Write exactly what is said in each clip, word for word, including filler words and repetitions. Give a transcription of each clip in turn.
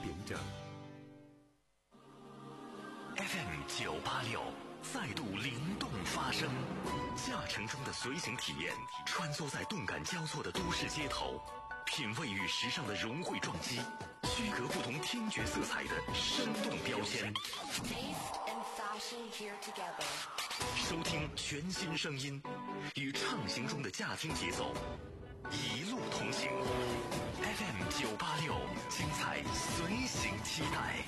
点整。F M 九八六再度灵动发声，驾乘中的随行体验，穿梭在动感交错的都市街头，品味与时尚的融汇撞击，区隔不同听觉色彩的生动标签。收听全新声音，与畅行中的驾听节奏，一路同行。F M 九八六，精彩随行期待。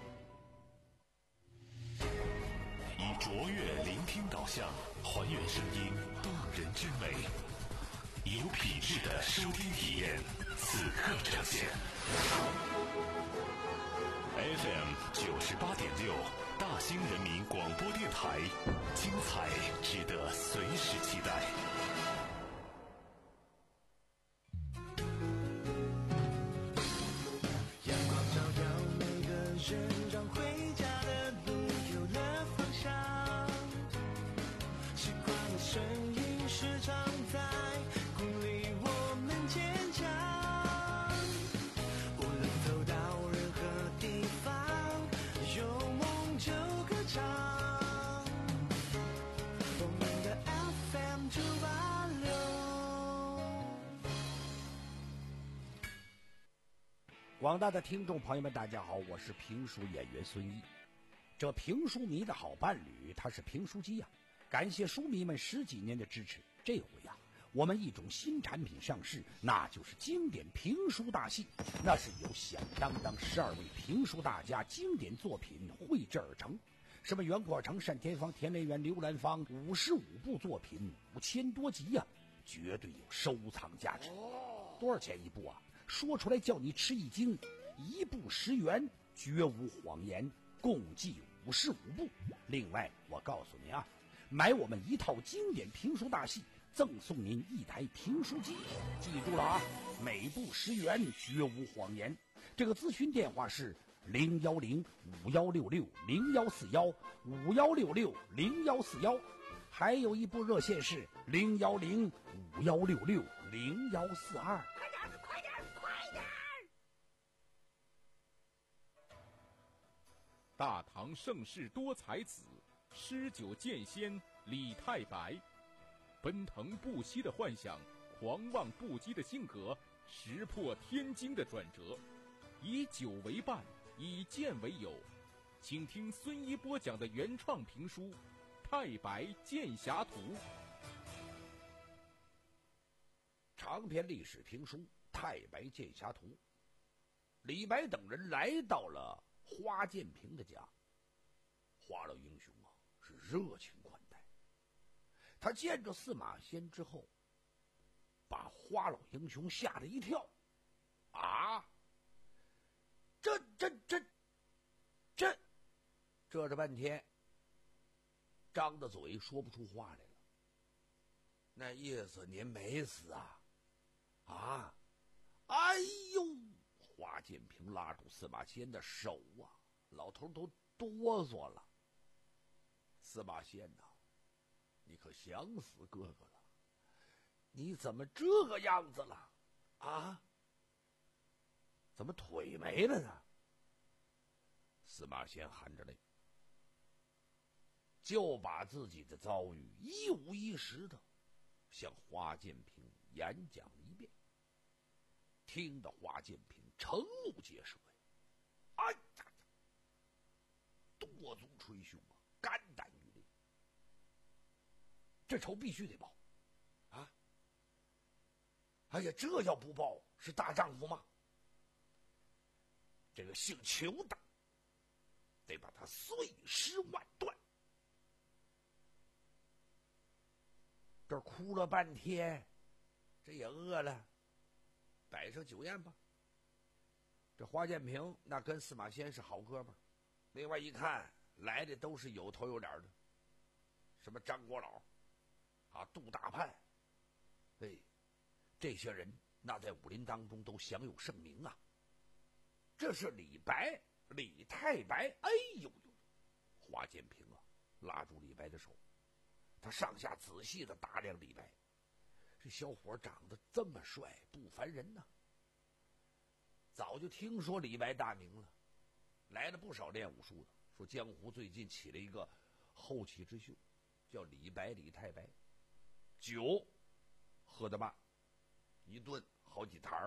以卓越聆听导向，还原声音动人之美，有品质的收听体验，此刻呈现。F M 九十八点六，大兴人民广播电台，精彩值得随时期待。 阳光照耀每个人，让回家的路有了方向。习惯的声音时常在鼓励我们坚强。无论走到任何地方，有梦就歌唱。我们的 F M 九八六。 广大的听众朋友们，大家好，我是评书演员孙一。这评书迷的好伴侣，他是评书机呀、啊。感谢书迷们十几年的支持，这回呀、啊，我们一种新产品上市，那就是经典评书大戏。那是由响当当十二位评书大家经典作品绘制而成，什么袁阔成、单田芳、田连元、刘兰芳，五十五部作品，五千多集呀、啊，绝对有收藏价值。多少钱一部啊？说出来叫你吃一惊，一部十元，绝无谎言，共计五十五部。另外，我告诉你啊，买我们一套经典评书大戏，赠送您一台评书机。记住了啊，每部十元，绝无谎言。这个咨询电话是零幺零五幺六六零幺四幺五幺六六零幺四幺，还有一部热线是零幺零五幺六六零幺四二。快点，快点，快点！ 大唐盛世多才子，诗酒剑仙李太白，奔腾不息的幻想，狂妄不羁的性格，石破天惊的转折，以酒为伴，以剑为友。请听孙一波讲的原创评书《太白剑侠图》。 长篇历史评书《太白剑侠图》。李白等人来到了花建平的家，花老英雄啊是热情款待。他见着司马迁之后，把花老英雄吓了一跳。啊，这这这这这这半天，张着嘴说不出话来了。那意思您没死啊？啊，哎呦！花建平拉住司马迁的手啊，老头都哆嗦了。司马迁呐、啊，你可想死哥哥了？你怎么这个样子了？啊？怎么腿没了呢？司马迁含着泪，就把自己的遭遇一五一十的向花建平演讲了一遍。听得花建平瞠目结舌呀！哎呀，多足捶胸啊，肝胆欲裂。这仇必须得报啊！哎呀，这要不报是大丈夫吗？这个姓裘的得把他碎尸万段。这哭了半天，这也饿了。摆上酒宴吧。这花建平那跟司马迁是好哥们儿，另外一看来的都是有头有脸的，什么张国老啊、杜大盼，哎，这些人那在武林当中都享有盛名啊。这是李白，李太白，哎呦呦！花建平啊，拉住李白的手，他上下仔细的打量李白。这小伙长得这么帅，不烦人呐、啊！ 早就听说李白大名了，来了不少练武术的。说江湖最近起了一个后起之秀，叫李白李太白。酒喝得慢，一顿好几坛儿；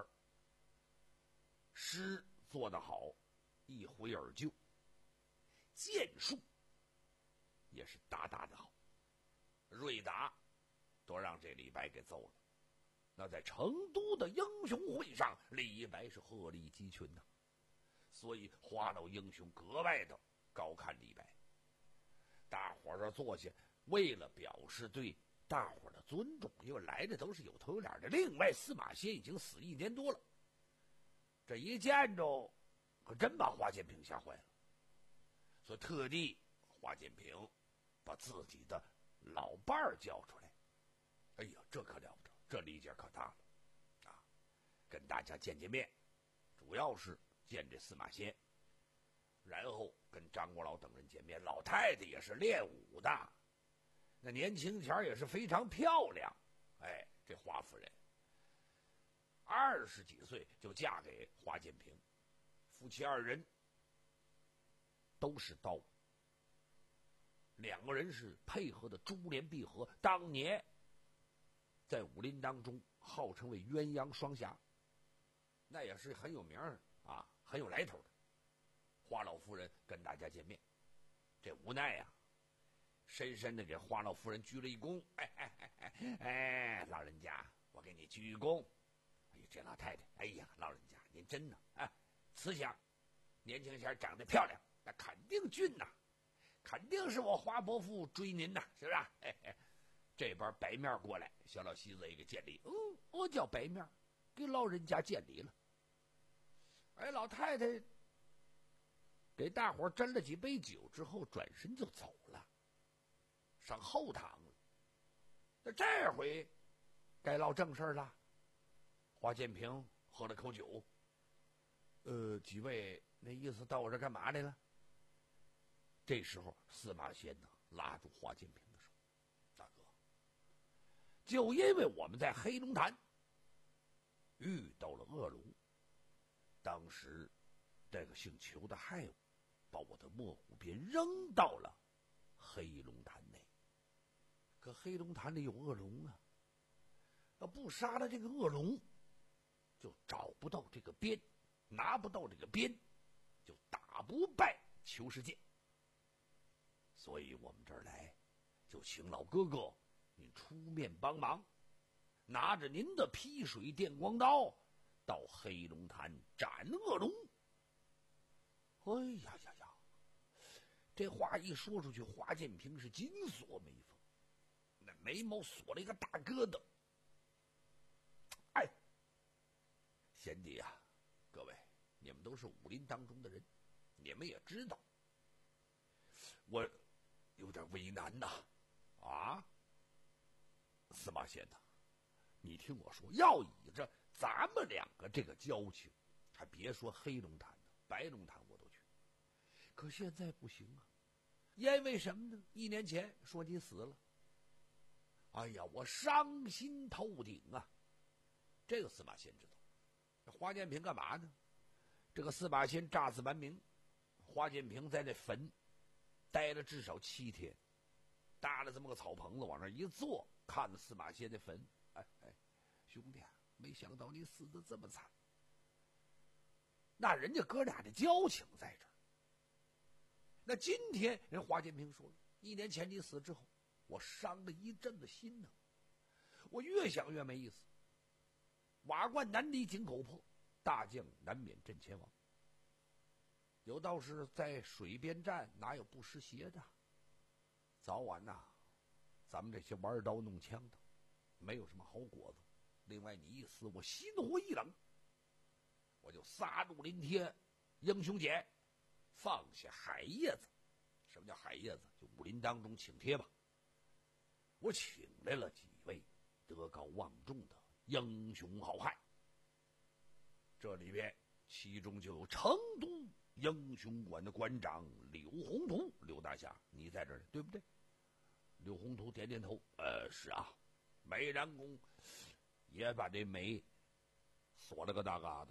诗做得好，一挥而就；剑术也是大大的好，瑞达都让这李白给揍了。那在成都的英雄会上，李白是鹤立鸡群呐、啊，所以花老英雄格外的高看李白。大伙儿这坐下，为了表示对大伙儿的尊重，因为来的都是有头有脸的。另外，司马迁已经死一年多了，这一见着，可真把华建平吓坏了，所以特地华建平把自己的老伴儿叫出来。哎呀，这可了不得，这礼节可大了啊！跟大家见见面，主要是见这司马迁，然后跟张国老等人见面。老太太也是练武的，那年轻前也是非常漂亮。哎，这华夫人二十几岁就嫁给华建平，夫妻二人都是刀，两个人是配合的珠联璧合。当年在武林当中号称为鸳鸯双侠，那也是很有名啊，很有来头的。华老夫人跟大家见面，这无奈呀、啊，深深的给华老夫人鞠了一躬。哎哎哎哎哎，老人家，我给你鞠躬。哎呀，这老太太，哎呀，老人家您真的啊，慈祥，年轻前长得漂亮，那肯定俊呐、啊，肯定是我华伯父追您呐、啊，是不是、啊？嘿嘿。这边白面过来，小老西子也给见礼。嗯，我叫白面，给老人家见礼了。哎，老太太给大伙斟了几杯酒之后，转身就走了，上后堂了。那这回该唠正事了。华建平喝了口酒，呃，几位那意思到我这干嘛来了？这时候司马迁呢拉住华建平的手，大哥，就因为我们在黑龙潭遇到了恶龙，当时这个姓裘的害我，把我的墨虎鞭扔到了黑龙潭内。可黑龙潭里有恶龙啊，要不杀了这个恶龙，就找不到这个鞭，拿不到这个鞭，就打不败裘世界。所以我们这儿来，就请老哥哥您出面帮忙，拿着您的劈水电光刀到黑龙潭斩恶龙。哎呀呀呀！这话一说出去，华建平是紧锁眉峰，那眉毛锁了一个大疙瘩。哎，贤弟啊，各位，你们都是武林当中的人，你们也知道，我有点为难呐。啊，司马迁呐，你听我说，要以着咱们两个这个交情，还别说黑龙潭呢，白龙潭我都去。可现在不行啊，因为什么呢？一年前说你死了，哎呀，我伤心透顶啊！这个司马迁知道，这华建平干嘛呢？这个司马迁诈死瞒名，华建平在那坟待了至少七天，搭了这么个草棚子往那一坐，看着司马迁的坟，哎哎，兄弟啊，没想到你死得这么惨。那人家哥俩的交情在这儿。那今天人华建平说了，一年前你死之后，我伤了一阵子心呢，我越想越没意思。瓦罐难离井口破，大将难免阵前亡。有道是在水边站，哪有不湿鞋的？早晚呐、啊，咱们这些玩刀弄枪的，没有什么好果子。另外，你一死，我心灰意冷，我就撒入林天，英雄锏，放下海叶子。什么叫海叶子？就武林当中请帖吧。我请来了几位德高望重的英雄好汉，这里边其中就有成都英雄馆的馆长柳宏图，柳大侠，你在这儿对不对？柳宏图点点头，呃，是啊。美髯公也把这眉锁了个大疙瘩，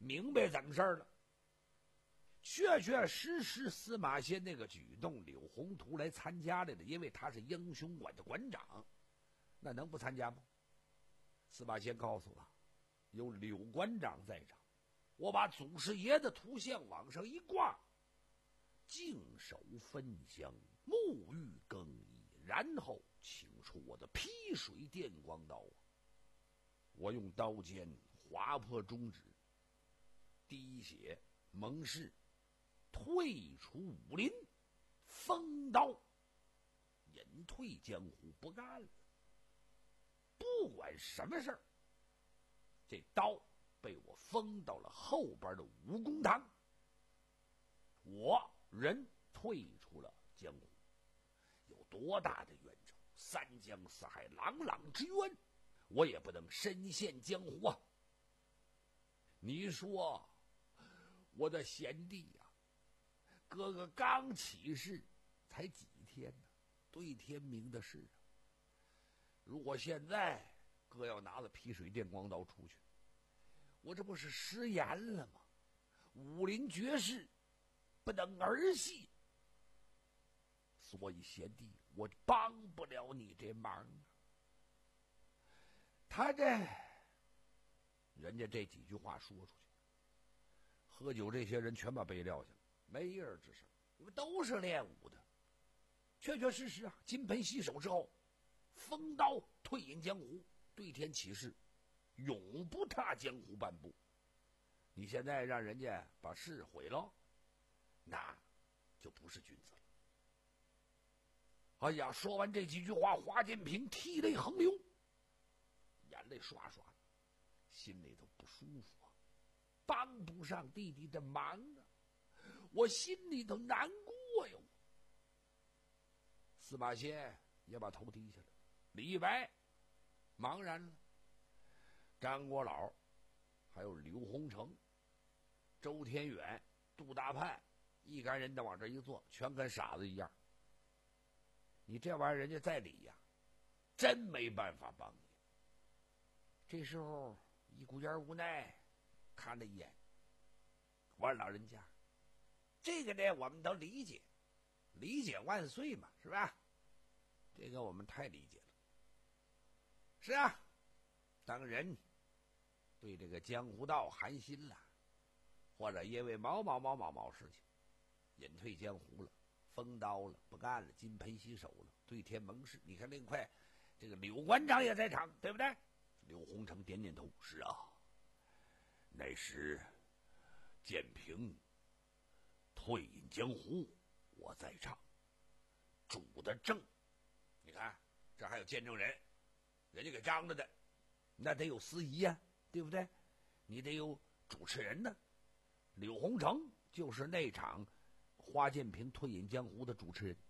明白怎么事儿了。确确实实，司马迁那个举动，柳宏图来参加来了，因为他是英雄馆的馆长，那能不参加吗？司马迁告诉他，有柳馆长在场，我把祖师爷的图像往上一挂，净手焚香，沐浴更衣，然后请出我的劈水电光刀。我用刀尖划破中指，滴血蒙氏，退出武林，封刀，隐退江湖，不干了。不管什么事儿，这刀被我封到了后边的武公堂，我人退出了江湖。有多大的冤仇，三江四海，朗朗之冤，我也不能身陷江湖啊！你说我的贤弟呀、啊，哥哥刚起事才几天呢，对天明的事啊！如果现在哥要拿着劈水电光刀出去，我这不是食言了吗？武林绝世不能儿戏，所以贤弟，我帮不了你这忙啊。他这人家这几句话说出去，喝酒这些人全把杯撂下了，没一人吱声，因为都是练武的，确确实实啊，金盆洗手之后，封刀退隐江湖，对天起誓，永不踏江湖半步。你现在让人家把事毁了，那就不是君子了。哎呀，说完这几句话，华建平涕泪横流，眼泪刷刷的，心里头不舒服啊，帮不上弟弟的忙啊，我心里头难过哟。司马迁也把头低下来，李白茫然了，张国老还有刘洪成、周天远、杜大盼一干人的往这一坐，全跟傻子一样。你这玩意儿人家在理呀，真没办法帮你。这时候一股点无奈，看了一眼，我说老人家，这个呢我们都理解，理解万岁嘛，是吧？这个我们太理解了。是啊，当人对这个江湖道寒心了，或者因为某某某某某事情隐退江湖了，封刀了，不干了，金盆洗手了，对天盟誓。你看另快，这个柳馆长也在场，对不对？柳洪成点点头，是啊，那时建平退隐江湖，我在场，主的证，你看这还有见证人，人家给张着的，那得有司仪呀、啊，对不对？你得有主持人呢。柳洪成就是那场花建平退隐江湖的主持人。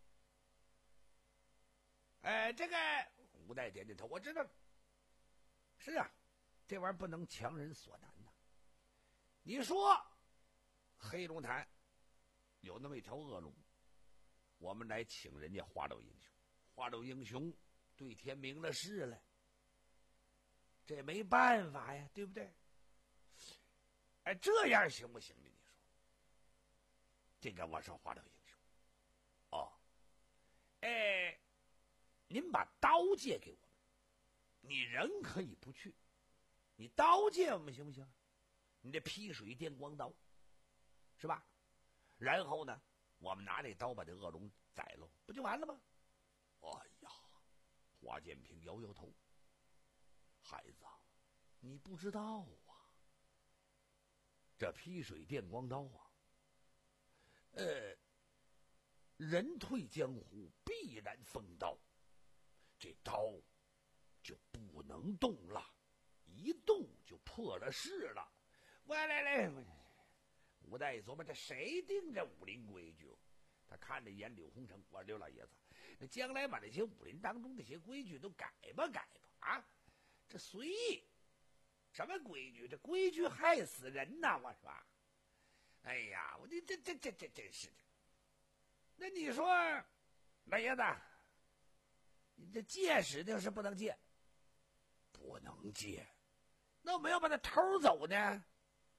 哎，这个吴代点点头，我知道。是啊，这玩意儿不能强人所难呐。你说黑龙潭有那么一条恶龙，我们来请人家花柳英雄，花柳英雄对天明了誓了，这没办法呀，对不对？哎，这样行不行呢？你说，这个我说花柳英雄，哦，哎，您把刀借给我们，你人可以不去，你刀借我们行不行？你这劈水电光刀，是吧？然后呢，我们拿这刀把这恶龙宰了，不就完了吗？哎呀，华建平摇摇头，孩子，你不知道啊，这劈水电光刀啊，呃，人退江湖必然封刀，这刀就不能动了，一动就破了誓了。我来来，吴大爷琢磨，这谁定这武林规矩？他看了一眼柳洪成，我说刘老爷子，那将来把那些武林当中这些规矩都改吧改吧啊！这随意，什么规矩？这规矩害死人呐！我说，哎呀，我这这这这这真是的。那你说，老爷子，你这借指定是不能借，不能借。那我们要把他偷走呢？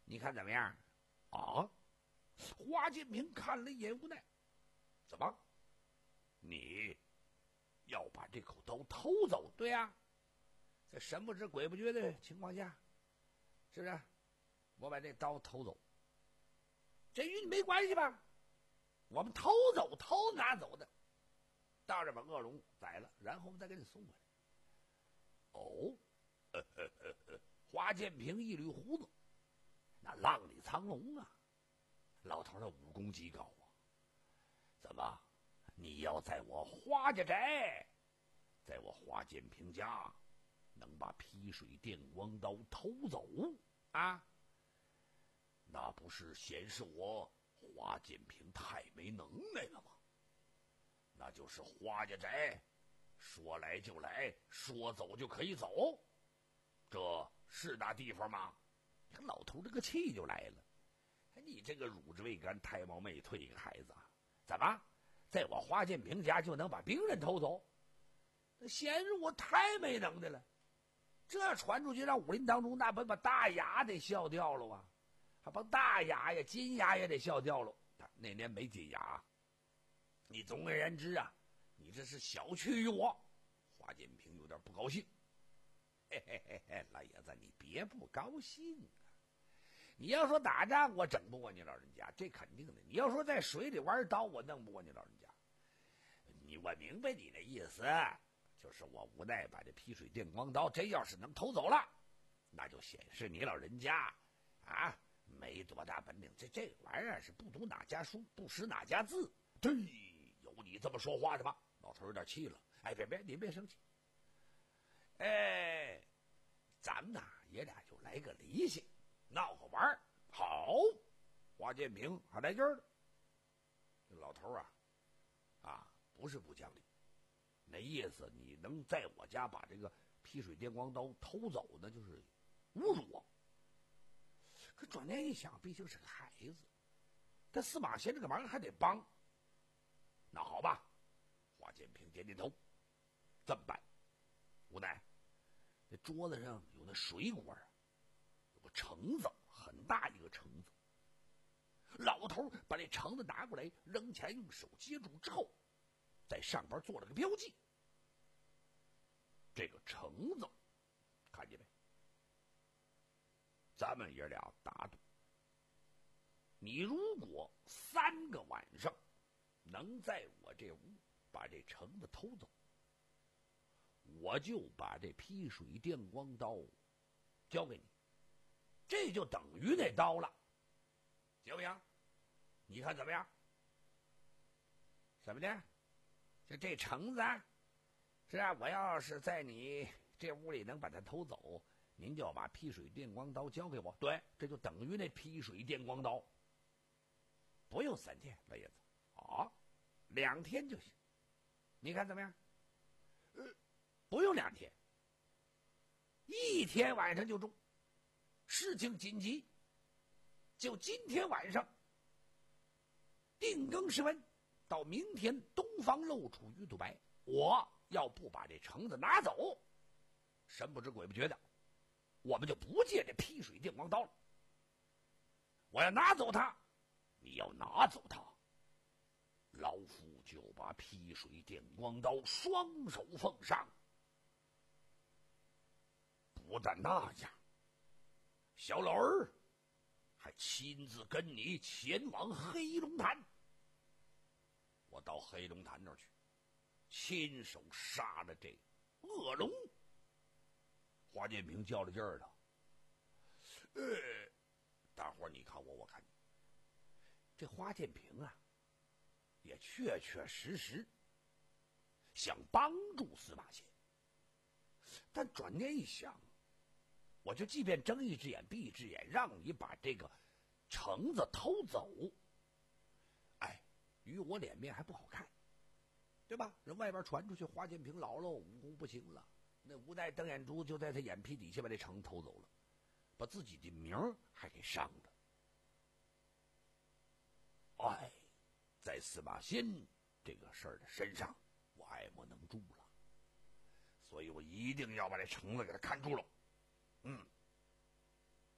你看怎么样？啊？华建平看了一眼无奈，怎么？你要把这口刀偷走？对呀、啊，在神不知鬼不觉的情况下，是不是？我把这刀偷走，这与你没关系吧？我们偷走偷拿走的，到这把恶龙宰了，然后我们再给你送回来。哦，呵呵呵呵，华建平一捋胡子，那浪里藏龙啊！老头的武功极高啊！怎么，你要在我华家宅，在我华建平家，能把劈水电光刀偷走啊？那不是显示我华建平太没能耐了吗？那就是华家宅，说来就来，说走就可以走，这是那地方吗？你看老头这个气就来了。你这个乳汁未干、胎毛未退一个孩子啊，怎么在我华建平家就能把兵人偷走？那显示我太没能耐了。这传出去，让武林当中那不把大牙得笑掉了啊！还把大牙呀、金牙也得笑掉了。那年没金牙，你总而言之啊，你这是小觑于我。华建平有点不高兴。嘿嘿嘿嘿，老爷子，你别不高兴啊！你要说打仗，我整不过你老人家，这肯定的。你要说在水里玩刀，我弄不过你老人家。你我明白你的意思，就是我无奈把这劈水电光刀真要是能偷走了，那就显示你老人家啊没多大本领。这这玩意儿是不读哪家书，不识哪家字。对，有你这么说话的吗？老头有点气了。哎，别别，你别生气。哎，咱们呐爷俩就来个离性。闹个玩儿好，华建平还来劲儿了。这老头啊，啊，不是不讲理，那意思你能在我家把这个劈水电光刀偷走呢，就是侮辱我。可转念一想，毕竟是个孩子，但司马迁这个忙还得帮。那好吧，华建平点点头，这么办？无奈，这桌子上有那水果啊。橙子很大一个橙子，老头把这橙子拿过来，扔前用手接住之后，在上边做了个标记。这个橙子，看见没？咱们爷俩打赌，你如果三个晚上能在我这屋把这橙子偷走，我就把这劈水电光刀交给你。这就等于那刀了，行不行？你看怎么样？怎么的？就这橙子，是啊，我要是在你这屋里能把它偷走，您就要把劈水电光刀交给我。对，这就等于那劈水电光刀。不用三天，老爷子，啊，两天就行。你看怎么样？呃，不用两天，一天晚上就中。事情紧急，就今天晚上定更时分到明天东方露出鱼肚白，我要不把这橙子拿走，神不知鬼不觉的，我们就不借这劈水电光刀了。我要拿走它，你要拿走它，老夫就把劈水电光刀双手奉上。不但那样，小老儿还亲自跟你前往黑龙潭，我到黑龙潭那儿去，亲手杀了这恶龙。华建平较了劲儿了，呃，大伙儿你看我，我看你，这华建平啊，也确确实实想帮助司马迁，但转念一想，我就即便睁一只眼闭一只眼，让你把这个橙子偷走，哎，于我脸面还不好看，对吧？人外边传出去华建平老了，武功不行了，那无奈瞪眼珠就在他眼皮底下把这橙偷走了，把自己的名还给伤了。哎，在司马迁这个事儿的身上，我爱莫能助了，所以我一定要把这橙子给他看住了。嗯，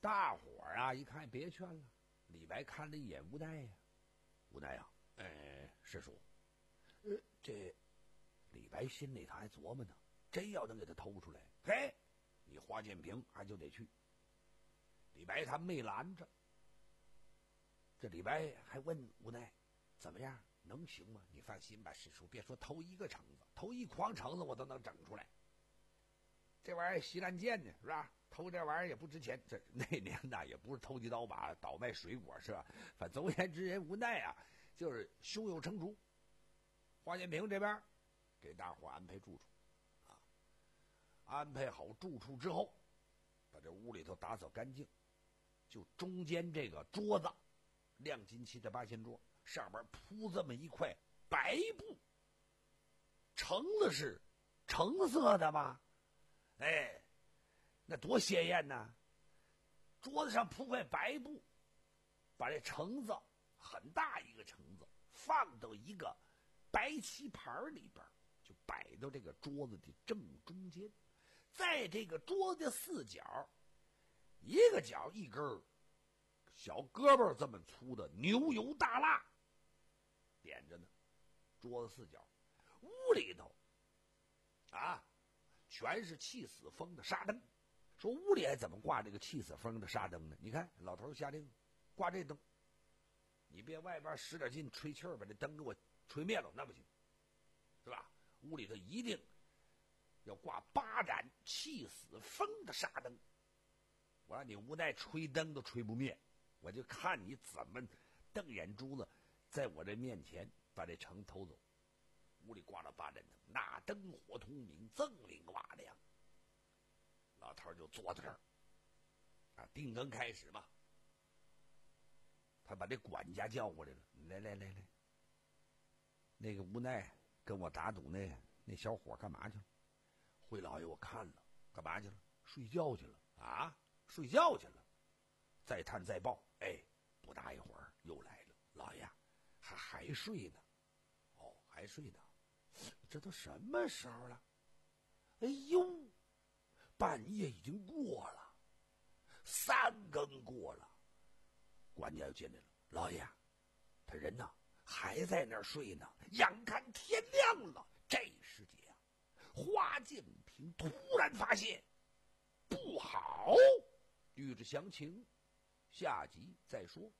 大伙儿啊一看别劝了，李白看了一眼无奈呀、啊，无奈呀、啊，哎，师叔，呃，这李白心里他还琢磨呢，真要能给他偷出来，嘿，你华建平还就得去。李白他没拦着，这李白还问无奈，怎么样，能行吗？你放心吧，师叔，别说偷一个橙子，偷一筐橙子我都能整出来。这玩意儿稀烂贱呢，是吧？偷这玩意儿也不值钱。这那年呐，也不是偷鸡倒把倒卖水果，是吧？反正总而言之，人无奈啊，就是胸有成竹。华建平这边给大伙安排住处，啊，安排好住处之后，把这屋里头打扫干净，就中间这个桌子，亮金漆的八仙桌，上面铺这么一块白布，橙子是橙色的吧？哎，那多鲜艳呐！桌子上铺块白布，把这橙子很大一个橙子放到一个白棋盘里边，就摆到这个桌子的正中间。在这个桌子的四角，一个角一根小胳膊这么粗的牛油大蜡点着呢，桌子四角。屋里头啊，全是气死风的纱灯。说屋里还怎么挂这个气死风的纱灯呢？你看老头下令挂这灯，你别外边使点劲吹气儿把这灯给我吹灭了，那不行，是吧？屋里头一定要挂八盏气死风的纱灯。我让你无奈吹灯都吹不灭，我就看你怎么瞪眼珠子在我这面前把这城偷走。屋里挂了八盏灯，那灯火通明，锃灵瓦亮。老头就坐在这儿，啊，定更开始嘛。他把这管家叫过来了，来来来来，那个无奈跟我打赌那那小伙干嘛去了？回老爷我看了，干嘛去了？睡觉去了啊，睡觉去了。再探再报，哎，不大一会儿又来了，老爷还还睡呢。哦，还睡呢，这都什么时候了？哎呦！半夜已经过了，三更过了，管家又进来了。老爷，他人呢还在那儿睡呢，眼看天亮了。这时节啊，华建平突然发现不好，欲知详情，下集再说。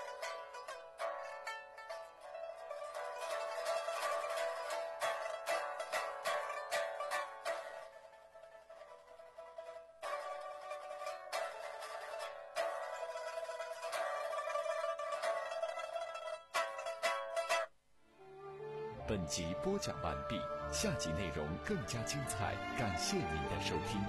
本集播讲完毕，下集内容更加精彩，感谢您的收听。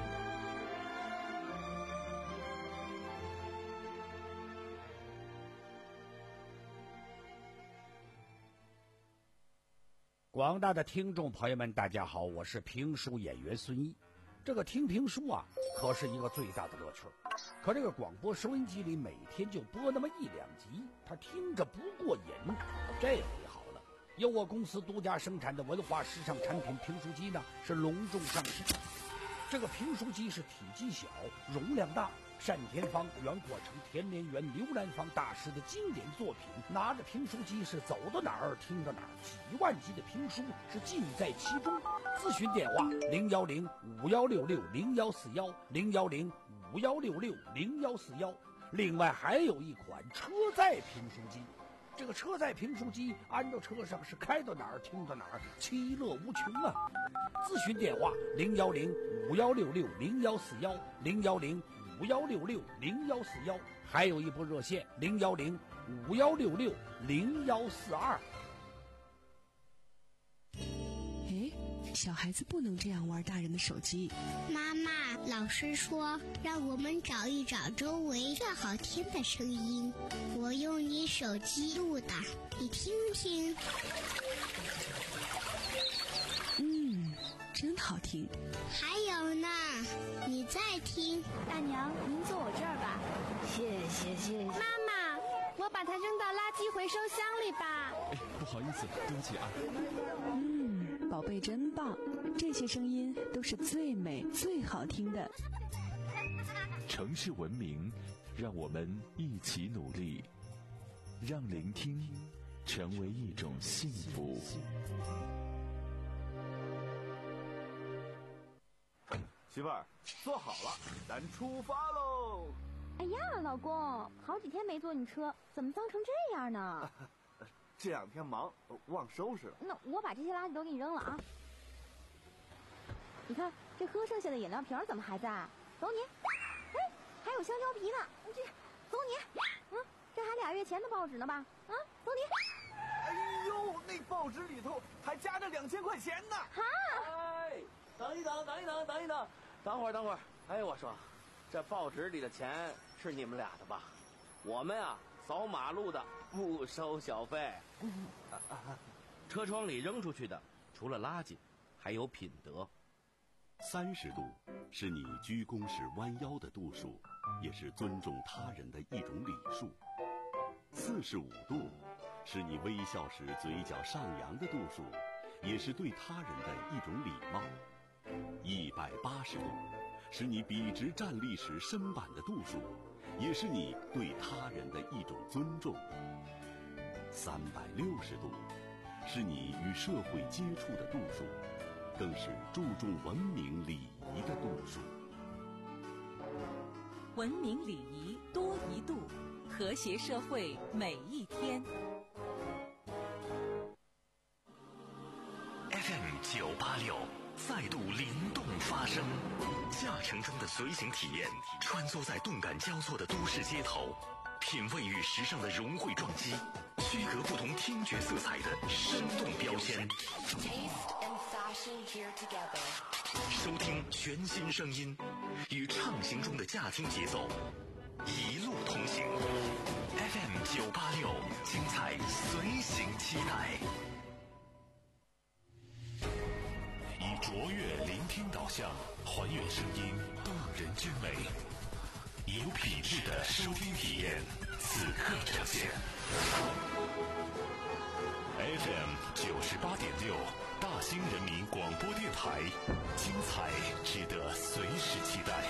广大的听众朋友们，大家好，我是评书演员孙一。这个听评书啊，可是一个最大的乐趣。可这个广播收音机里每天就播那么一两集，他听着不过瘾。这回好了，由我公司独家生产的文化时尚产品评书机呢，是隆重上市。这个评书机是体积小，容量大，单田芳、袁阔成、田连元、刘兰芳大师的经典作品。拿着评书机是走到哪儿听到哪儿，几万集的评书是尽在其中。咨询电话零幺零五幺六六零幺四幺零幺零五幺六六零幺四幺。另外还有一款车载评书机。这个车载评书机安到车上是开到哪儿听到哪儿，其乐无穷啊！咨询电话零幺零五幺六六零幺四幺零幺零五幺六六零幺四幺，还有一部热线零幺零五幺六六零幺四二。 哎，小孩子不能这样玩大人的手机。 妈妈，老师说让我们找一找周围最好听的声音，我用你手机录的，你听听。 嗯，真好听。 还有呢，你再听。 大娘，您坐我这儿吧。 谢谢谢谢。 妈妈，我把它扔到垃圾回收箱里吧。 哎，不好意思，对不起啊。 嗯，宝贝真棒，这些声音都是最美最好听的。 城市文明让我们一起努力，让聆听成为一种幸福。 媳妇儿，坐好了，咱出发喽！ 哎呀，老公，好几天没坐你车，怎么脏成这样呢？ 这两天忙，忘收拾了。 那我把这些垃圾都给你扔了啊！你看，这喝剩下的饮料瓶怎么还在？走你！哎，还有香蕉皮呢，这走你！嗯，这还俩月前的报纸呢吧？啊，走你！ 哎呦，那报纸里头还夹着两千块钱呢！ 哈！ 哎，等一等，等一等，等一等，等会儿，等会儿。哎，我说，这报纸里的钱是你们俩的吧？我们啊，扫马路的不收小费。车窗里扔出去的，除了垃圾，还有品德。 三十度是你鞠躬时弯腰的度数，也是尊重他人的一种礼数。四十五度是你微笑时嘴角上扬的度数，也是对他人的一种礼貌。一百八十度是你笔直站立时身板的度数，也是你对他人的一种尊重。三百六十度是你与社会接触的度数，更是注重文明礼仪的度数。 文明礼仪多一度，和谐社会每一天。 F M 九八六再度灵动发声，驾乘中的随行体验，穿梭在动感交错的都市街头，品味与时尚的融汇撞击，区隔不同听觉色彩的生动标签。收听全新声音，与畅行中的驾听节奏，一路同行。F M 九八六，精彩随行期待。以卓越聆听导向，还原声音动人之美，有品质的收听体验，此刻呈现。F M 九十八点六，大兴人民广播电台，精彩值得随时期待。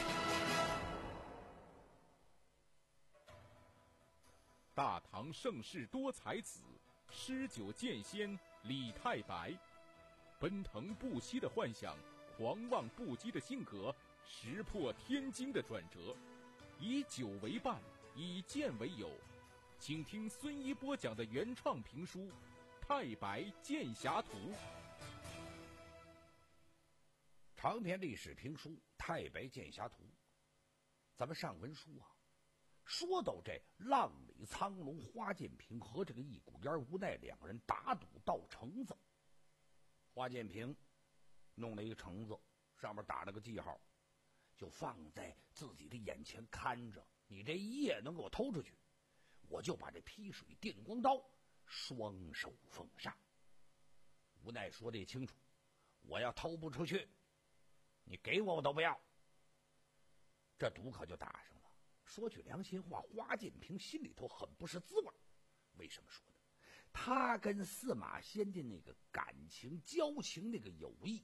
大唐盛世多才子，诗酒剑仙李太白，奔腾不息的幻想，狂妄不羁的性格，石破天惊的转折，以酒为伴，以剑为友。请听孙一波讲的原创评书《太白剑侠图》。 长篇历史评书《太白剑侠图》，咱们上文书啊，说到这浪里苍龙花剑平和这个一股烟无奈两人打赌盗橙子。花剑平弄了一个橙子，上面打了个记号，就放在自己的眼前看着，你这一夜能给我偷出去，我就把这劈水电光刀双手奉上。无奈说得清楚，我要偷不出去，你给我我都不要。这赌可就打上了。说句良心话，花剑平心里头很不是滋味。为什么说呢？他跟司马迁的那个感情交情，那个友谊，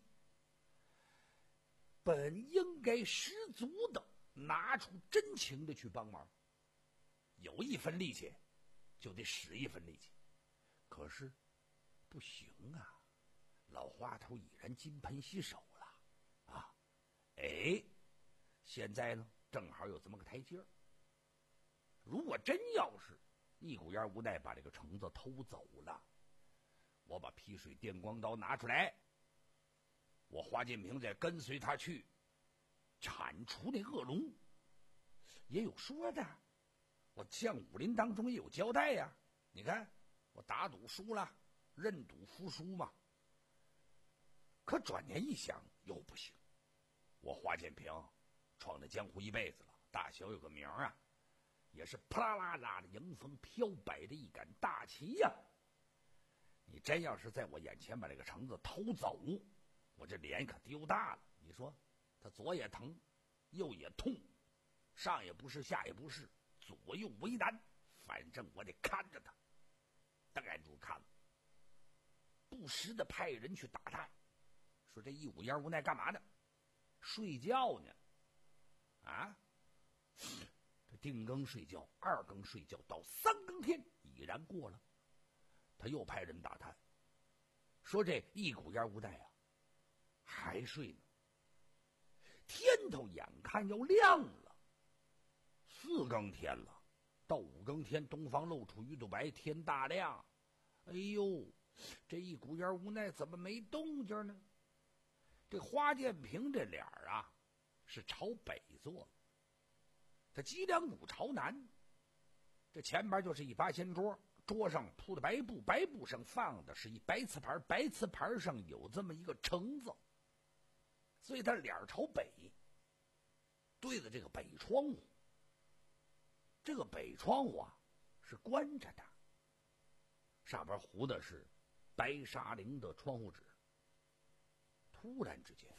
本应该十足的拿出真情的去帮忙，有一分力气就得使一分力气，可是不行啊，老花头已然金盆洗手了啊！哎，现在呢正好有这么个台阶儿，如果真要是一股烟无奈把这个橙子偷走了，我把劈水电光刀拿出来，我花剑平再跟随他去铲除那恶龙。也有说的，我像武林当中也有交代呀。你看我打赌输了，认赌服输嘛。可转念一想又不行，我花剑平闯了江湖一辈子了，大小有个名啊，也是扑啦啦啦的迎风飘摆的一杆大旗呀、啊。你真要是在我眼前把这个橙子偷走，我这脸可丢大了。你说他左也疼，右也痛，上也不是下也不是，左右为难，反正我得看着他。邓安主看了，不时的派人去打探，说这一五烟无奈干嘛呢？睡觉呢。啊，这定更睡觉，二更睡觉，到三更天已然过了。他又派人打探，说这一股烟无奈啊，还睡呢。天头眼看要亮了，四更天了，到五更天，东方露出鱼肚白，天大亮。哎呦，这一股烟无奈怎么没动静呢？这花建平这脸儿啊，是朝北坐，他脊梁骨朝南，这前边就是一八仙桌，桌上铺的白布，白布上放的是一白瓷盘，白瓷盘上有这么一个橙子，所以他脸朝北，对着这个北窗户。这个北窗户啊是关着的，上边糊的是白纱绫的窗户纸。突然之间，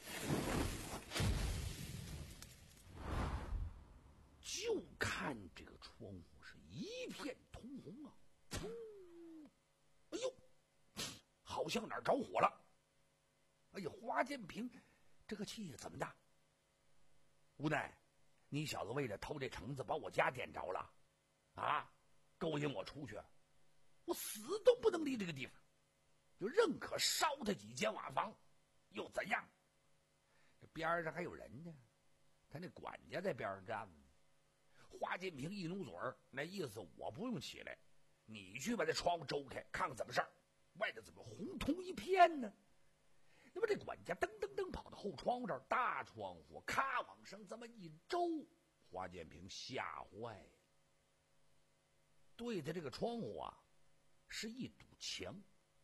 就看这个窗户是一片通红啊！哎呦，好像哪儿着火了！哎呀，花建平这个气怎么的？无奈，你小子为了偷这橙子，把我家点着了，啊，勾引我出去，我死都不能离这个地方，就认可烧他几间瓦房，又怎样？这边上还有人呢，他那管家在边上站呢。花建平一努嘴儿，那意思我不用起来，你去把这窗户周开，看看怎么事儿。外头怎么红彤一片呢？那么这管家噔噔噔跑到后窗户这儿，大窗户咔往上这么一周，花建平吓坏了。对着这个窗户啊，是一堵墙，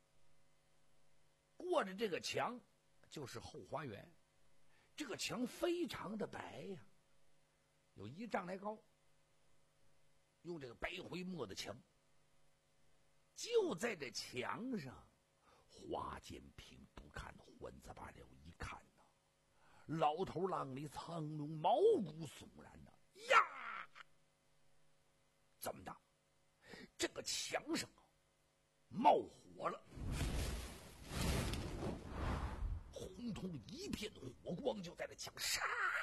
过着这个墙就是后花园。这个墙非常的白呀、啊，有一丈来高，用这个白灰抹的墙。就在这墙上，花建平不看还则罢了，一看呐，老头浪里苍龙，毛骨悚然呐！呀，怎么的？这个墙上啊，冒火了，红彤一片火光就在这墙上，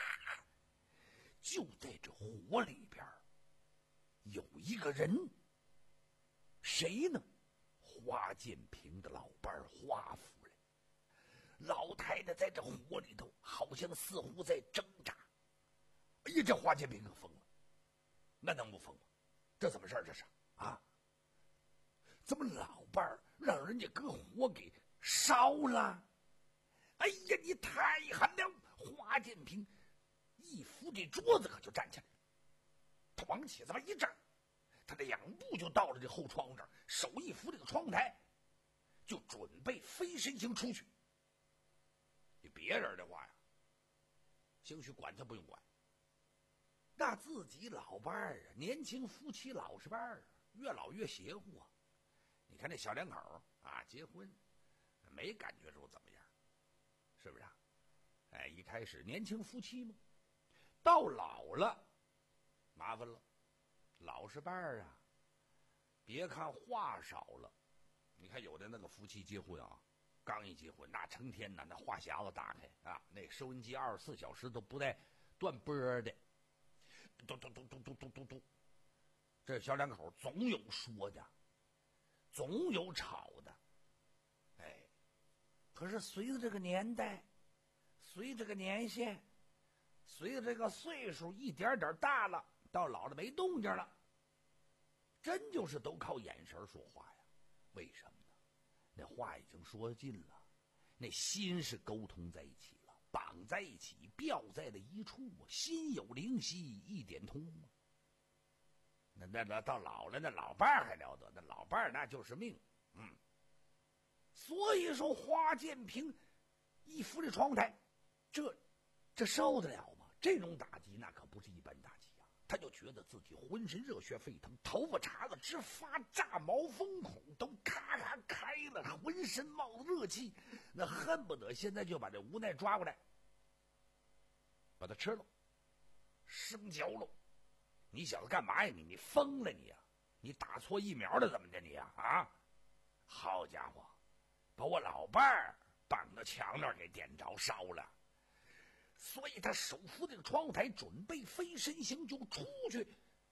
就在这火里边有一个人，谁呢？花建平的老伴儿花夫人。老太太在这火里头好像似乎在挣扎。哎呀，这花建平可疯了，那能不疯吗？这怎么事儿？这是啊？怎么老伴儿让人家搁火给烧了？哎呀，你太狠了！花建平一扶这桌子，可就站起来了，他往起这么一站，他两步就到了这后窗户这儿，手一扶这个窗户台，就准备飞身行出去。你别人的话呀，兴许管他不用管，那自己老伴儿啊，年轻夫妻老实伴儿，越老越邪乎啊！你看这小两口啊，结婚没感觉出怎么样，是不是啊？哎，一开始年轻夫妻嘛，到老了麻烦了。老实伴儿啊，别看话少了，你看有的那个夫妻结婚啊，刚一结婚，那成天呢，那话匣子打开啊，那收音机二十四小时都不带断播的，嘟嘟嘟嘟嘟嘟嘟嘟，这小两口总有说的，总有吵的，哎，可是随着这个年代，随着这个年限，随着这个岁数一点点大了。到老了没动静了，真就是都靠眼神说话呀？为什么呢？那话已经说尽了，那心是沟通在一起了，绑在一起，吊在了一处，心有灵犀一点通嘛。那那那到老了，那老伴儿还了得？那老伴儿那就是命，嗯。所以说，花建平一扶这窗户台，这这受得了吗？这种打击那可不是一般打击。他就觉得自己浑身热血沸腾，头发茬子直发炸，毛风孔都咔咔开了，浑身冒热气，那恨不得现在就把这无奈抓过来，把他吃了，生嚼了。你小子干嘛呀？你你疯了你呀、啊？你打错疫苗了怎么的你呀、啊？啊！好家伙，把我老伴儿绑到墙那儿给点着烧了。所以他手扶这个窗户台，准备飞身行就出去。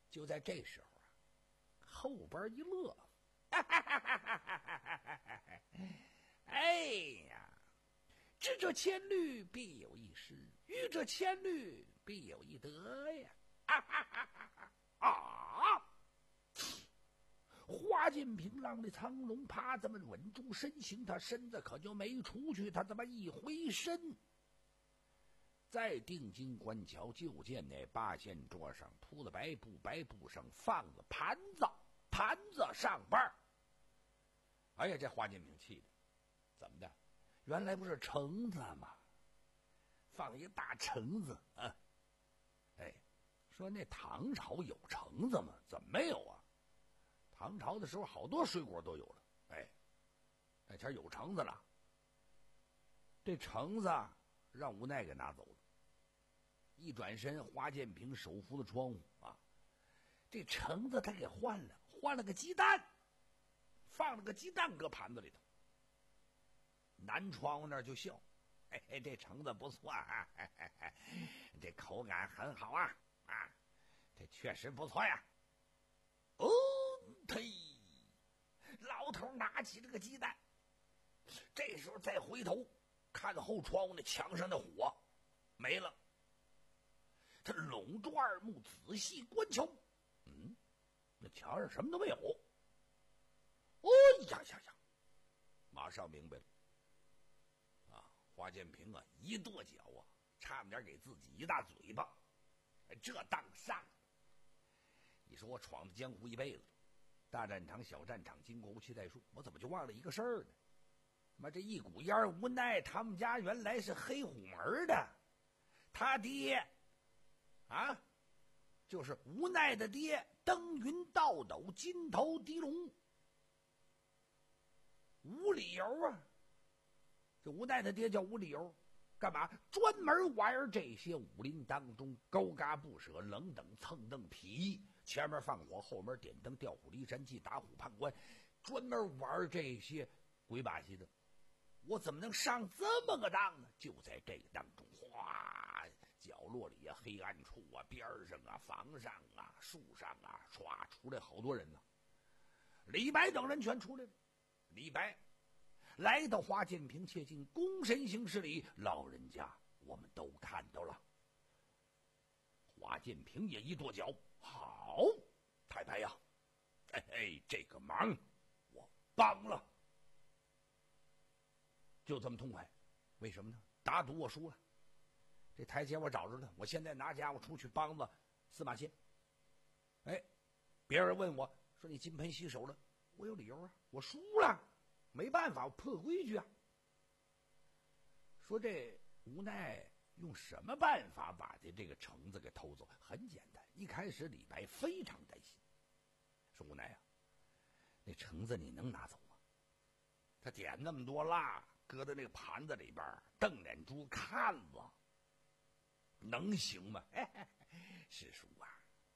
就在这时候啊，后边一乐，哎呀，知这千虑必有一失，遇这千虑必有一得呀！啊！华建平让那苍龙趴这么稳住身形，他身子可就没出去，他这么一回身，在定睛观瞧，就见那八仙桌上铺了白布，白布上放了盘子，盘子上半哎呀，这华建平气的，怎么的？原来不是橙子吗？放一个大橙子啊！哎，说那唐朝有橙子吗？怎么没有啊？唐朝的时候好多水果都有了，哎，那前有橙子了。这橙子让无奈给拿走了。一转身，华建平手扶的窗户啊，这橙子他给换了，换了个鸡蛋，放了个鸡蛋搁盘子里头。南窗户那儿就笑，哎哎，这橙子不错啊，哎哎哎，这口感很好啊啊，这确实不错呀。哦，呸！老头拿起这个鸡蛋，这时候再回头看后窗户那墙上的火没了，他拢住二目仔细观瞧，嗯，那墙上什么都没有。哦呀呀呀！马上明白了。啊，华建平啊，一跺脚啊，差点给自己一大嘴巴，这当上了。你说我闯的江湖一辈子，大战场、小战场，经过无期代数，我怎么就忘了一个事儿呢？妈，这一股烟无奈，他们家原来是黑虎门的，他爹啊，就是无奈的爹，登云倒斗，金头狄龙，无理由啊！这无奈的爹叫无理由，干嘛？专门玩这些武林当中高嘎不舍、冷等蹭蹬皮，前面放火，后面点灯，调虎离山计，打虎判官，专门玩这些鬼把戏的。我怎么能上这么个当呢？就在这个当中，哗，角落里啊，黑暗处啊，边上啊，房上啊，树上啊，唰出来好多人呢、啊。李白等人全出来了。李白来到华建平切近，躬身行施礼，老人家我们都看到了。华建平也一跺脚，好，太白呀，哎嘿，这个忙我帮了。就这么痛快，为什么呢？打赌我输了，这台阶我找着了，我现在拿家伙出去帮了司马迁。哎，别人问我说你金盆洗手了，我有理由啊，我输了，没办法，我破规矩啊。说这无奈用什么办法把这这个橙子给偷走？很简单，一开始李白非常担心，说无奈啊，那橙子你能拿走吗？他点那么多蜡，搁在那个盘子里边，瞪眼珠看了，能行吗？哎，师叔啊，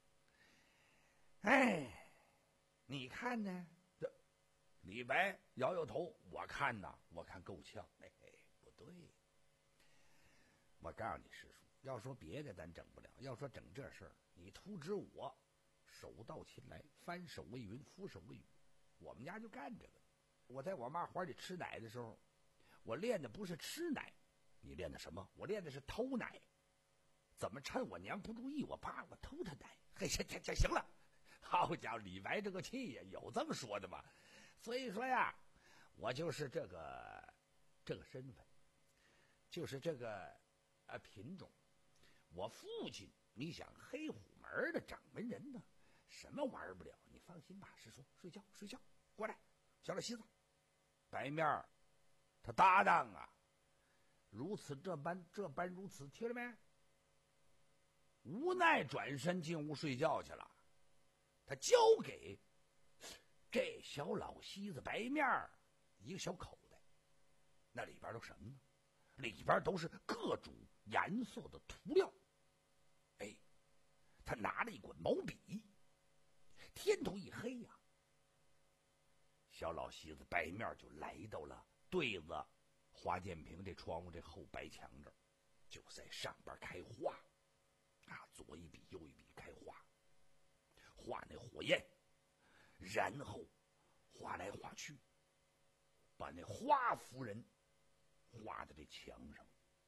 哎，你看呢？这李白摇摇头，我看呐，我看够呛。哎，不对，我告诉你，师叔，要说别的咱整不了，要说整这事儿，你突知我手到擒来，翻手为云，覆手为雨，我们家就干这个。我在我妈怀里吃奶的时候，我练的不是吃奶，你练的什么？我练的是偷奶。怎么趁我娘不注意，我爸我偷她奶？嘿，行行行，行了，好家伙，李白这个气呀，有这么说的吗？所以说呀，我就是这个这个身份，就是这个呃品种。我父亲，你想黑虎门的掌门人呢，什么玩不了？你放心吧，师叔，睡觉睡觉，过来，小老西子。白面儿他搭档啊，如此这般这般如此，听了没？无奈转身进屋睡觉去了。他交给这小老西子白面儿一个小口袋，那里边都什么呢？里边都是各种颜色的涂料。哎，他拿了一管毛笔，天头一黑呀、啊，小老西子白面就来到了对子华建平这窗户这后白墙这儿，就在上边开画啊，左一笔右一笔开画。 画那火焰，然后画来画去，把那华夫人画在这墙上。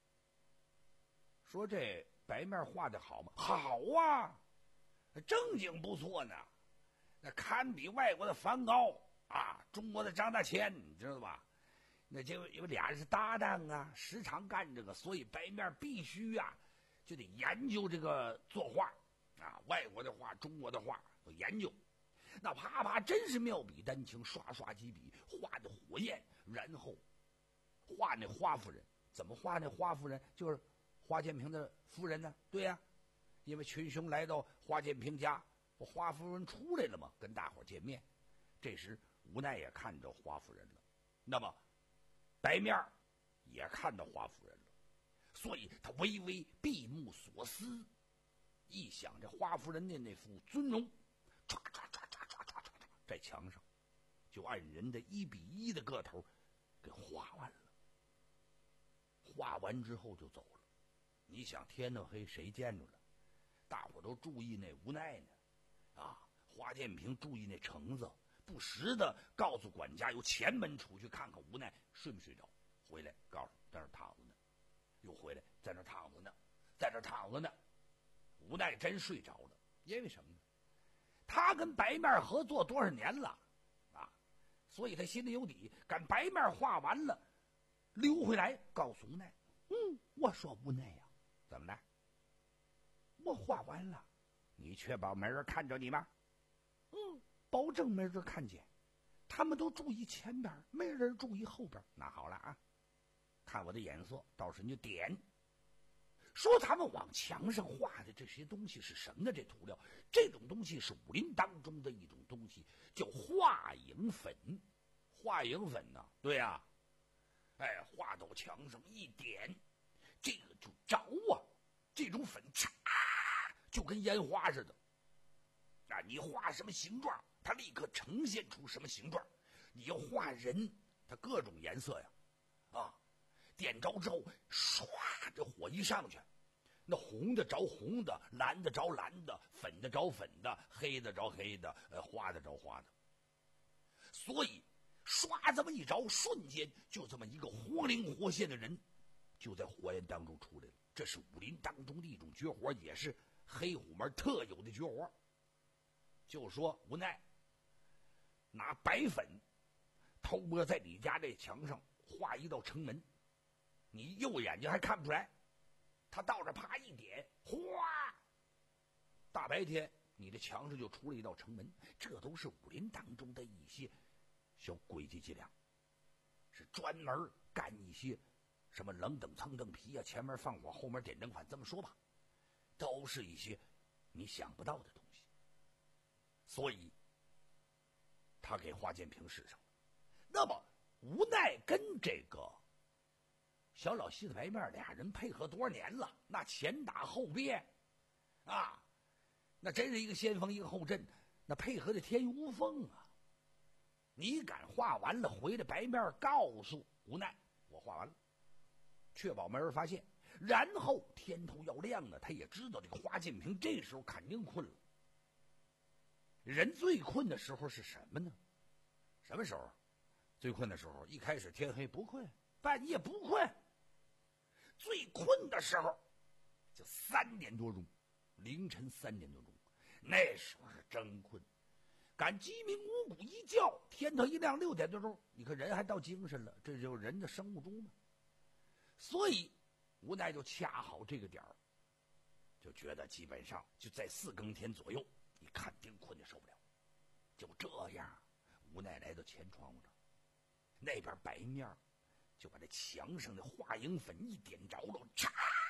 说这白面画的好吗？好啊，正经不错呢，那堪比外国的梵高啊，中国的张大千，你知道吧？那就有俩人是搭档啊，时常干这个，所以白面必须啊，就得研究这个作画啊，外国的画、中国的画都研究。那啪啪真是妙笔丹青，刷刷几笔画的火焰，然后画那花夫人。怎么画那花夫人？就是花建平的夫人呢？对呀、啊，因为群雄来到花建平家，不花夫人出来了吗？跟大伙见面。这时无奈也看着花夫人了，那么白面也看到花夫人了，所以他微微闭目所思，一想这花夫人的那副尊容，唰唰唰唰唰唰唰，在墙上就按人的一比一的个头给画完了。画完之后就走了。你想天都黑，谁见着了？大伙都注意那无奈呢。啊，花建平注意那橙子，不时的告诉管家由前门出去看看无奈睡没睡着，回来告诉在那躺着呢，又回来在那躺着呢，在那躺着呢。无奈真睡着了，因为什么呢？他跟白面合作多少年了啊，所以他心里有底。赶白面画完了，溜回来告诉无奈：“嗯，我说无奈呀、啊，怎么了？我画完了，你确保没人看着你吗？嗯，保证没人看见。他们都注意前边，没人注意后边。那好了啊，看我的眼色，到时你就点。”说他们往墙上画的这些东西是什么呢？这涂料，这种东西是武林当中的一种东西，叫画影粉。画影粉呢、啊？对呀、啊，哎，画到墙上一点，这个就着啊！这种粉嚓，就跟烟花似的。啊，你画什么形状，它立刻呈现出什么形状。你要画人，它各种颜色呀，啊。点着之后，唰，这火一上去，那红的着红的，蓝的着蓝的，粉的着粉的，黑的着黑的，呃，花的着花的。所以，唰这么一着，瞬间就这么一个活灵活现的人，就在火焰当中出来了。这是武林当中的一种绝活，也是黑虎门特有的绝活。就说无奈拿白粉偷摸在你家这墙上画一道城门。你右眼睛还看不出来，他到这啪一点，哗！大白天你的墙上就出了一道城门，这都是武林当中的一些小诡计伎俩，是专门干一些什么冷等蹭蹬皮啊，前面放火，后面点灯款。这么说吧，都是一些你想不到的东西。所以，他给花建平使上了。那么无奈跟这个小老西子白面俩人配合多少年了？那前打后变，啊，那真是一个先锋一个后阵，那配合的天衣无缝啊！你敢画完了回来，白面告诉无奈我画完了，确保没人发现。然后天头要亮了，他也知道这个花建平这时候肯定困了。人最困的时候是什么呢？什么时候？最困的时候，一开始天黑不困，半夜不困。最困的时候就三点多钟，凌晨三点多钟，那时候是真困。赶鸡鸣五谷一叫，天头一亮六点多钟，你看人还到精神了，这就是人的生物钟嘛。所以无奈就恰好这个点儿，就觉得基本上就在四更天左右，你肯定困得受不了。就这样，无奈来到前窗户这儿，那边白面就把这墙上的画影粉一点着了，嚓，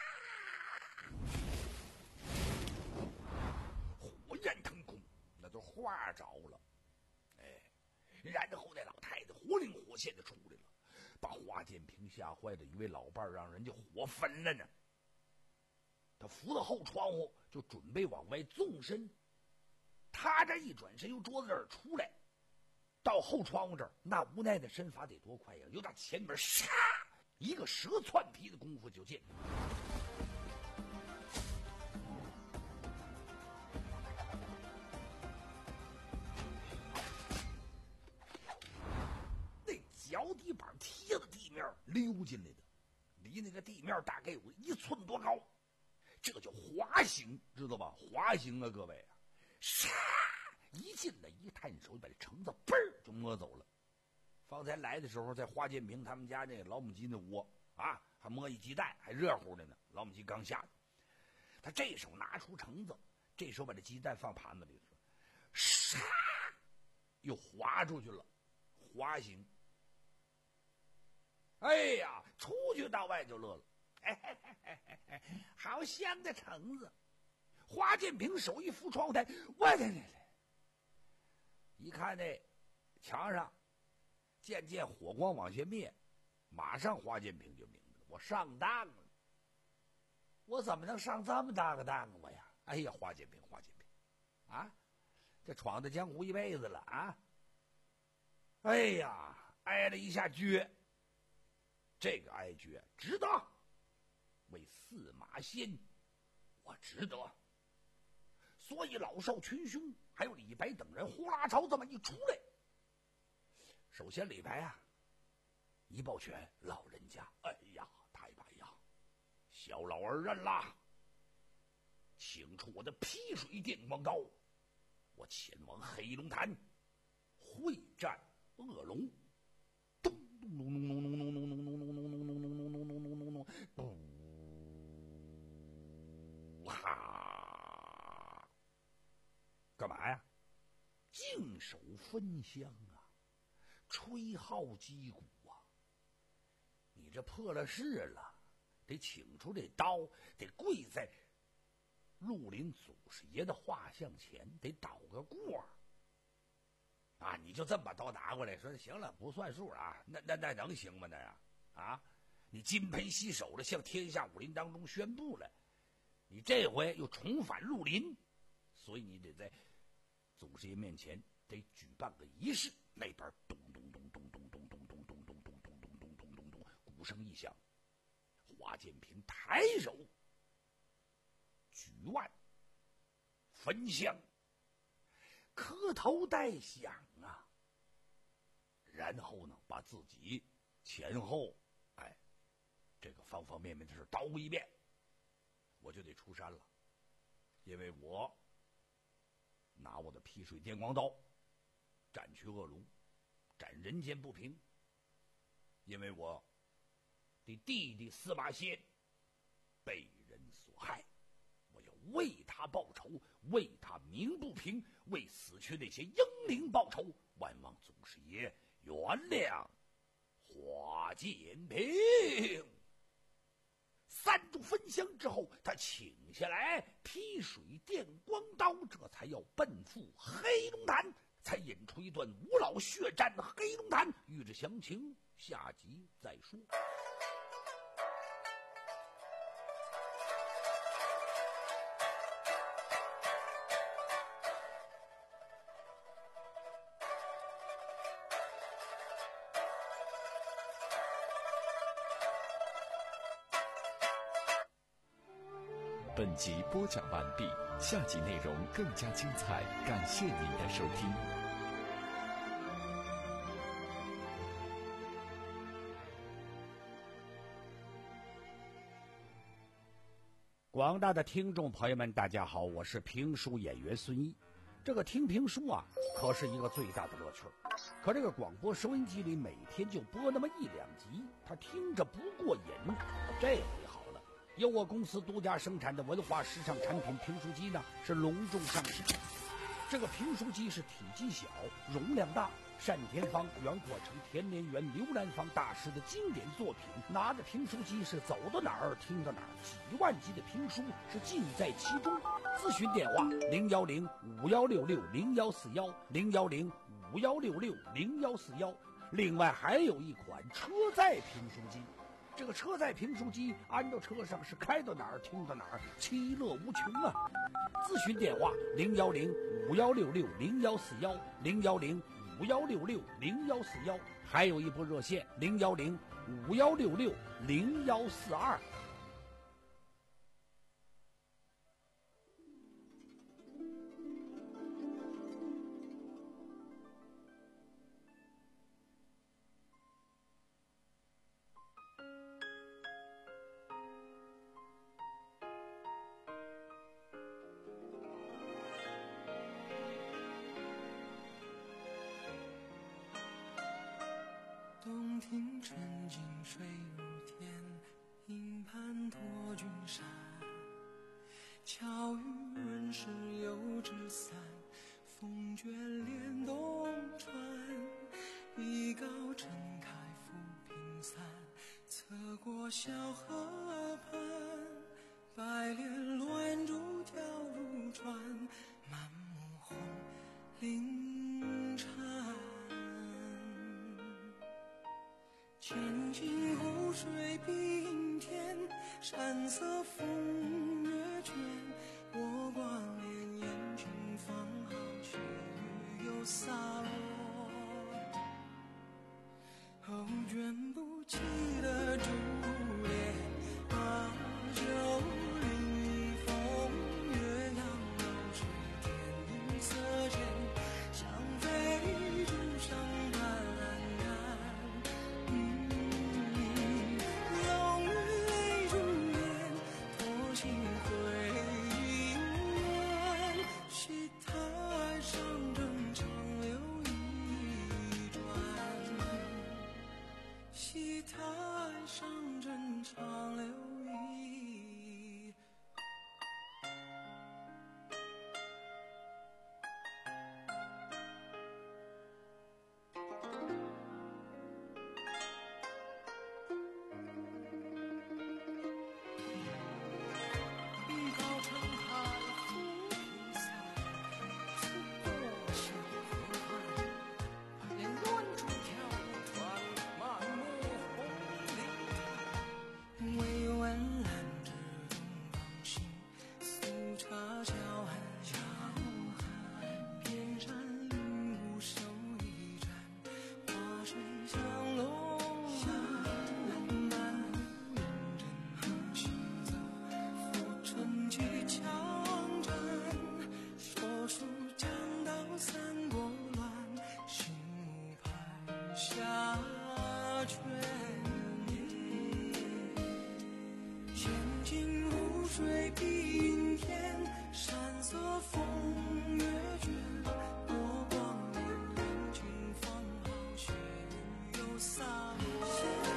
火焰腾空，那都画着了。哎，然后那老太太活灵活现的出来了，把花建平吓坏了，以为老伴儿让人家火焚了呢。他扶到后窗户，就准备往外纵身。他这一转身由桌子这儿出来，到后窗户这儿，那无奈的身法得多快呀！由打前面唰一个蛇窜皮的功夫就见。 底板贴着地面溜进来的，离那个地面大概有一寸多高，这叫滑行，知道吧？滑行啊，各位啊！唰，一进来一探手，把这橙子嘣儿就摸走了。方才来的时候，在花建平他们家那个老母鸡那窝啊，还摸一鸡蛋，还热乎的呢。老母鸡刚下的，他这手拿出橙子，这手把这鸡蛋放盘子里头，唰，又滑出去了，滑行。哎呀，出去到外就乐了，哎嘿嘿嘿嘿嘿，好香的橙子！花建平手一扶窗户台，我来来来，一看那墙上渐渐火光往下灭，马上花建平就明白了，我上当了。我怎么能上这么大个当啊我呀？哎呀，花建平，花建平，啊，这闯荡江湖一辈子了啊！哎呀，挨了一下撅，这个挨撅值得，为驷马仙，我值得。所以老少群雄还有李白等人呼啦朝这么一出来，首先李白啊一抱拳，老人家，哎呀，太白呀，小老儿认啦，请出我的劈水电光刀，我前往黑龙潭会战恶龙。咚咚咚咚咚咚咚咚咚咚咚咚咚咚咚咚咚咚，咚哈！干嘛呀？净手分香啊，吹号击鼓啊！你这破了事了，得请出这刀，得跪在绿林祖师爷的画像前，得祷个过啊！你就这么把刀拿过来，说行了，不算数啊？那那那能行吗？那呀啊！你金盆洗手了，向天下武林当中宣布了，你这回又重返绿林，所以你得在祖师爷面前得举办个仪式。那边咚咚咚咚咚咚咚咚咚咚咚咚咚咚咚咚咚，鼓声一响，花建平抬手举腕焚香，磕头带响啊，然后呢，把自己前后哎这个方方面面的事叨一遍，我就得出山了，因为我拿我的劈水电光刀斩去恶龙，斩人间不平，因为我的弟弟司马迁被人所害，我要为他报仇，为他鸣不平，为死去那些英灵报仇，万望祖师爷原谅花建平。三炷焚香之后，他请下来劈水电光刀，这才要奔赴黑龙潭，才引出一段吴老血战黑龙潭。欲知详情，下集再说。 本集播讲完毕，下集内容更加精彩，感谢您的收听。 广大的听众朋友们，大家好，我是评书演员孙一。这个听评书啊，可是一个最大的乐趣。可这个广播收音机里每天就播那么一两集，他听着不过瘾。这回好了，由我公司独家生产的文化时尚产品评书机呢，是隆重上市。这个评书机是体积小，容量大，单田芳、袁阔成、田连元、刘兰芳大师的经典作品。拿着评书机是走到哪儿听到哪儿，几万集的评书是尽在其中。咨询电话零幺零五幺六六零幺四幺零幺零五幺六六零幺四幺。另外还有一款车载评书机。这个车载评书机安到车上是开到哪儿听到哪儿，其乐无穷啊！咨询电话零幺零五幺六六零幺四幺零幺零五幺六六零幺四幺，还有一部热线零幺零五幺六六零幺四二。 过小河畔，白莲乱珠条如船，满目红林禅。千金湖水碧天，山色风月卷。我挂念眼睛放好，细雨又洒落。哦，卷不起的珠帘，把酒临风，月阳流水，天云色间，像飞珠上斑斓。嗯，浓雨泪珠帘，托心回忆远，戏台上正长流一转。戏台上正长流一高城海浮萍散，此过小河畔，白莲乱珠条如船，满目红林潭。未闻兰枝东方行，素茶桥寒小寒。边山林雾手一盏，花水香笼漫漫云阵行走，浮沉几强战。说书讲到三国乱，心无盘下卷。千金湖水碧天，山色风月卷。波光粼粼，尽放好，血雨又洒落。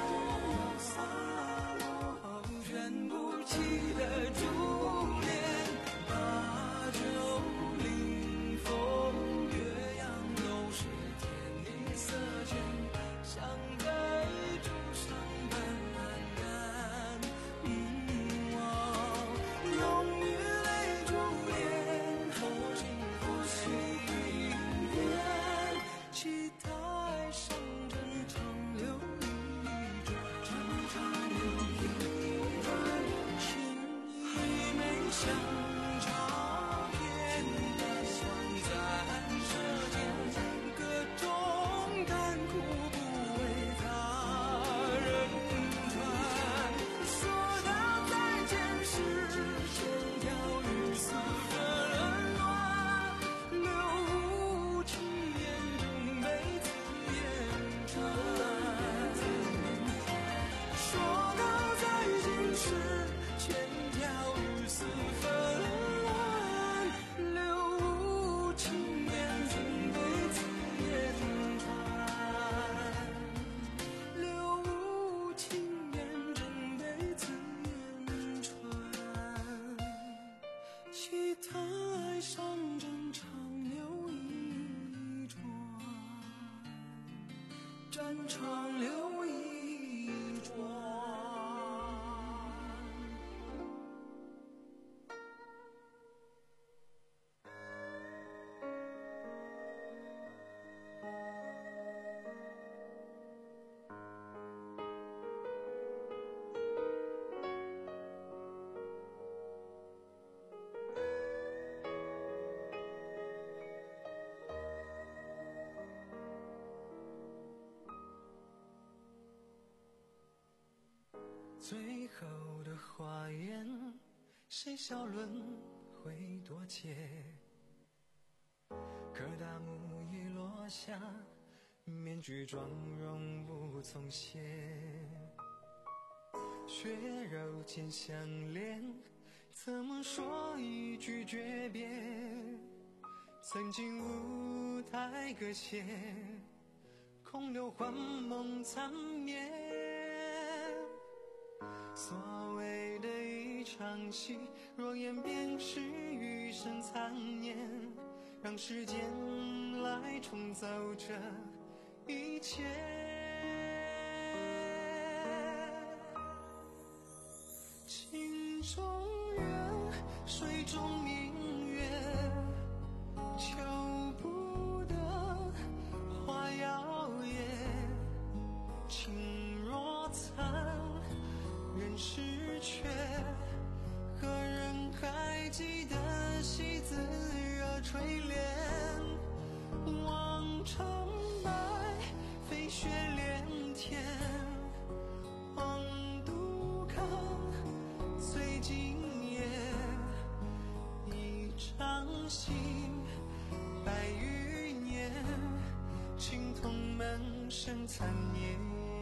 卷不起的珠帘，把酒临风，月阳流水，天云色间，像飞珠上斑斓。嗯，浓雨泪珠帘，托心回忆远，戏台上正长流一转，正长流一转。情意眉香插片，算在舌尖，各种甘苦不为他人传。说到再见时，千条雨丝纷乱，留无情眼中被字眼穿。说到再见时，千条雨丝纷乱，留无情眼中被字眼穿。留无情眼中被字眼穿。戏台上正长流一转，战长流一转。最后的花言，谁笑轮回多劫？可大幕已落下，面具妆容无从卸。血肉间相连，怎么说一句诀别？曾经舞台搁浅，空留幻梦残灭。所谓的一场戏，若演便是余生残念，让时间来重走这一切。 镜中人，水中明月，求不得花摇曳，情若残，人是缺，何人还记得戏子热垂帘，望长白，飞雪连天，望杜康醉今夜，一场戏，百余年，青铜门生残念。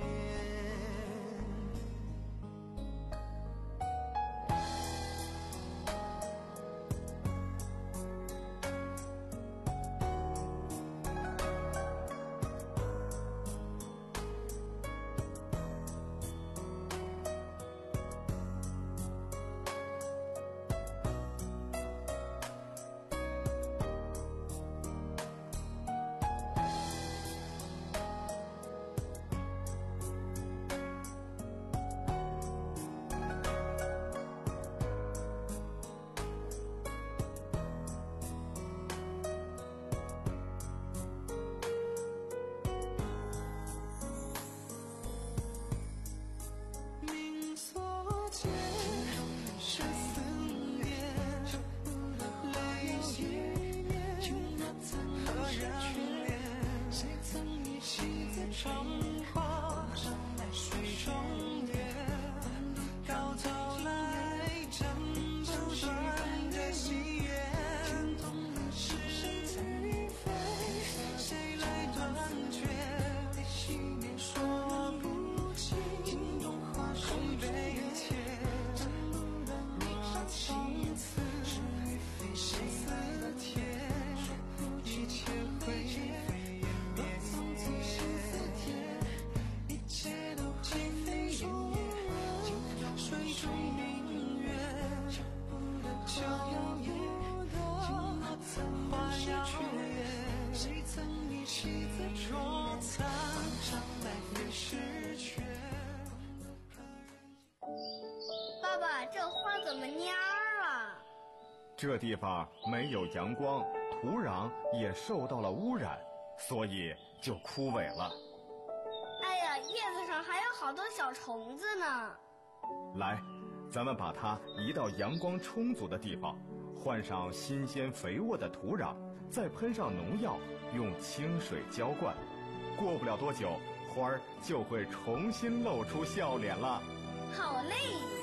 爸爸，这花怎么蔫儿了？ 这地方没有阳光，土壤也受到了污染，所以就枯萎了。 哎呀，叶子上还有好多小虫子呢。 来，咱们把它移到阳光充足的地方，换上新鲜肥沃的土壤，再喷上农药，用清水浇灌。过不了多久，花儿就会重新露出笑脸了。 好嘞！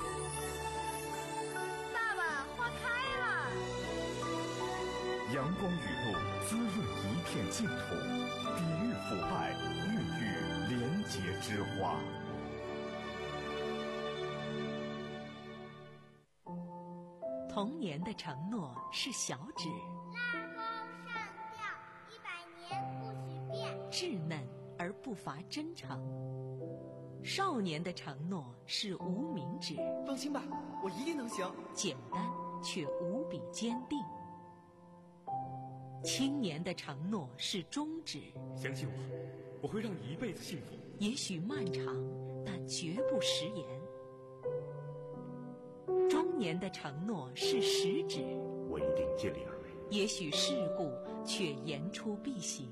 爸爸，花开了。 阳光雨露滋润一片净土，抵御腐败，孕育廉洁之花。 童年的承诺是小指， 拉钩上吊，一百年不许变。 稚嫩而不乏真诚。少年的承诺是无名指， 放心吧，我一定能行。 简单却无比坚定。青年的承诺是中指， 相信我，我会让你一辈子幸福。 也许漫长，但绝不食言。中年的承诺是食指， 我一定尽力而为。 也许世故，却言出必行。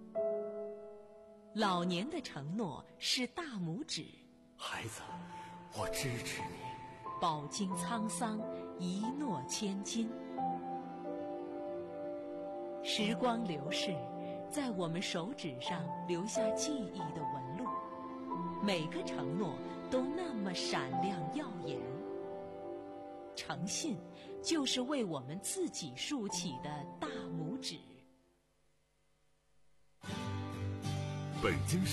老年的承诺是大拇指， 孩子，我支持你。 饱经沧桑，一诺千金。时光流逝，在我们手指上留下记忆的纹路，每个承诺都那么闪亮耀眼。诚信就是为我们自己竖起的大拇指。 本京市